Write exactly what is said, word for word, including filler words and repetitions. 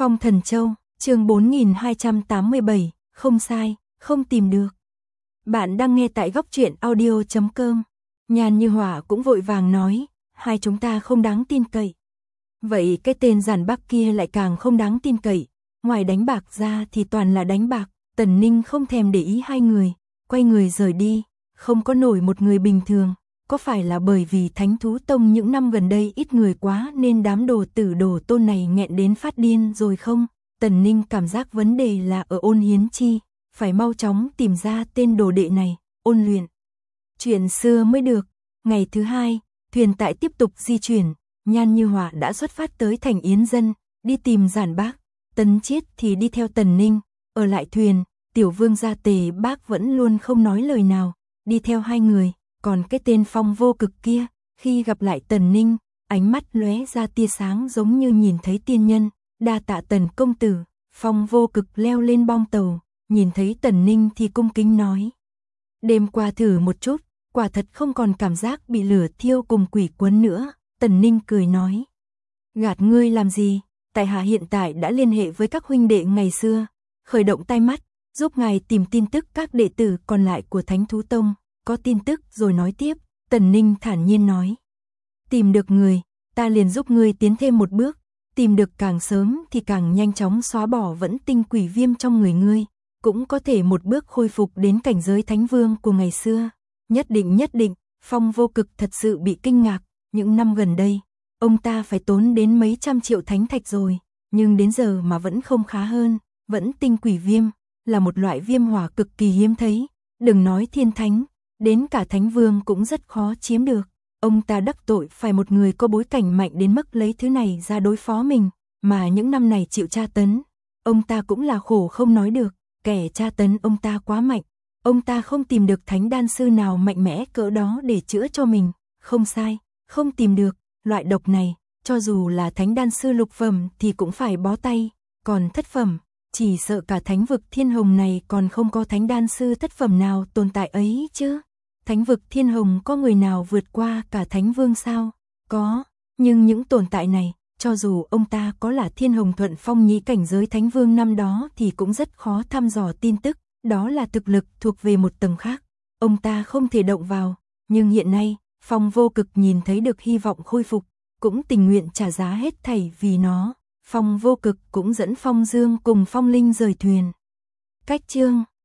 Phong Thần Châu, chương bốn nghìn hai trăm tám mươi bảy, không sai, không tìm được. Bạn đang nghe tại góc truyện audio chấm com. Nhan Như Hỏa cũng vội vàng nói, hai chúng ta không đáng tin cậy. Vậy cái tên giản bác kia lại càng không đáng tin cậy, ngoài đánh bạc ra thì toàn là đánh bạc. Tần Ninh không thèm để ý hai người, quay người rời đi, không có nổi một người bình thường. Có phải là bởi vì Thánh Thú Tông những năm gần đây ít người quá nên đám đồ tử đồ tôn này nghẹn đến phát điên rồi không? Tần Ninh cảm giác vấn đề là ở Ôn Hiến Chi, phải mau chóng tìm ra tên đồ đệ này, ôn luyện chuyện xưa mới được. Ngày thứ hai, thuyền tại tiếp tục di chuyển, Nhan Như Hỏa đã xuất phát tới thành Yến Dân, đi tìm giản bác. Tấn Chiết thì đi theo Tần Ninh, ở lại thuyền. Tiểu vương gia Tề Bác vẫn luôn không nói lời nào, đi theo hai người. Còn cái tên Phong Vô Cực kia, khi gặp lại Tần Ninh, ánh mắt lóe ra tia sáng giống như nhìn thấy tiên nhân. Đa tạ Tần công tử. Phong Vô Cực leo lên bong tàu, nhìn thấy Tần Ninh thì cung kính nói: đêm qua thử một chút, quả thật không còn cảm giác bị lửa thiêu cùng quỷ quấn nữa. Tần Ninh cười nói: gạt ngươi làm gì, tại hạ hiện tại đã liên hệ với các huynh đệ ngày xưa, khởi động tai mắt, giúp ngài tìm tin tức các đệ tử còn lại của Thánh Thú Tông. Có tin tức rồi nói tiếp. Tần Ninh thản nhiên nói: tìm được người, ta liền giúp ngươi tiến thêm một bước, tìm được càng sớm thì càng nhanh chóng xóa bỏ vẫn tinh quỷ viêm trong người ngươi, cũng có thể một bước khôi phục đến cảnh giới Thánh Vương của ngày xưa. Nhất định nhất định. Phong Vô Cực thật sự bị kinh ngạc, những năm gần đây, ông ta phải tốn đến mấy trăm triệu thánh thạch rồi, nhưng đến giờ mà vẫn không khá hơn. Vẫn tinh quỷ viêm là một loại viêm hỏa cực kỳ hiếm thấy, đừng nói thiên thánh, đến cả Thánh Vương cũng rất khó chiếm được. Ông ta đắc tội phải một người có bối cảnh mạnh đến mức lấy thứ này ra đối phó mình, mà những năm này chịu tra tấn, ông ta cũng là khổ không nói được. Kẻ tra tấn ông ta quá mạnh, ông ta không tìm được thánh đan sư nào mạnh mẽ cỡ đó để chữa cho mình. Không sai, không tìm được. Loại độc này, cho dù là thánh đan sư lục phẩm thì cũng phải bó tay, còn thất phẩm, chỉ sợ cả thánh vực Thiên Hồng này còn không có thánh đan sư thất phẩm nào tồn tại ấy chứ. Thánh vực Thiên Hồng có người nào vượt qua cả Thánh Vương sao? Có, nhưng những tồn tại này, cho dù ông ta có là Thiên Hồng Thuận Phong nhị cảnh giới Thánh Vương năm đó thì cũng rất khó thăm dò tin tức, đó là thực lực thuộc về một tầng khác, ông ta không thể động vào. Nhưng hiện nay, Phong Vô Cực nhìn thấy được hy vọng khôi phục, cũng tình nguyện trả giá hết thảy vì nó. Phong Vô Cực cũng dẫn Phong Dương cùng Phong Linh rời thuyền. Cách chương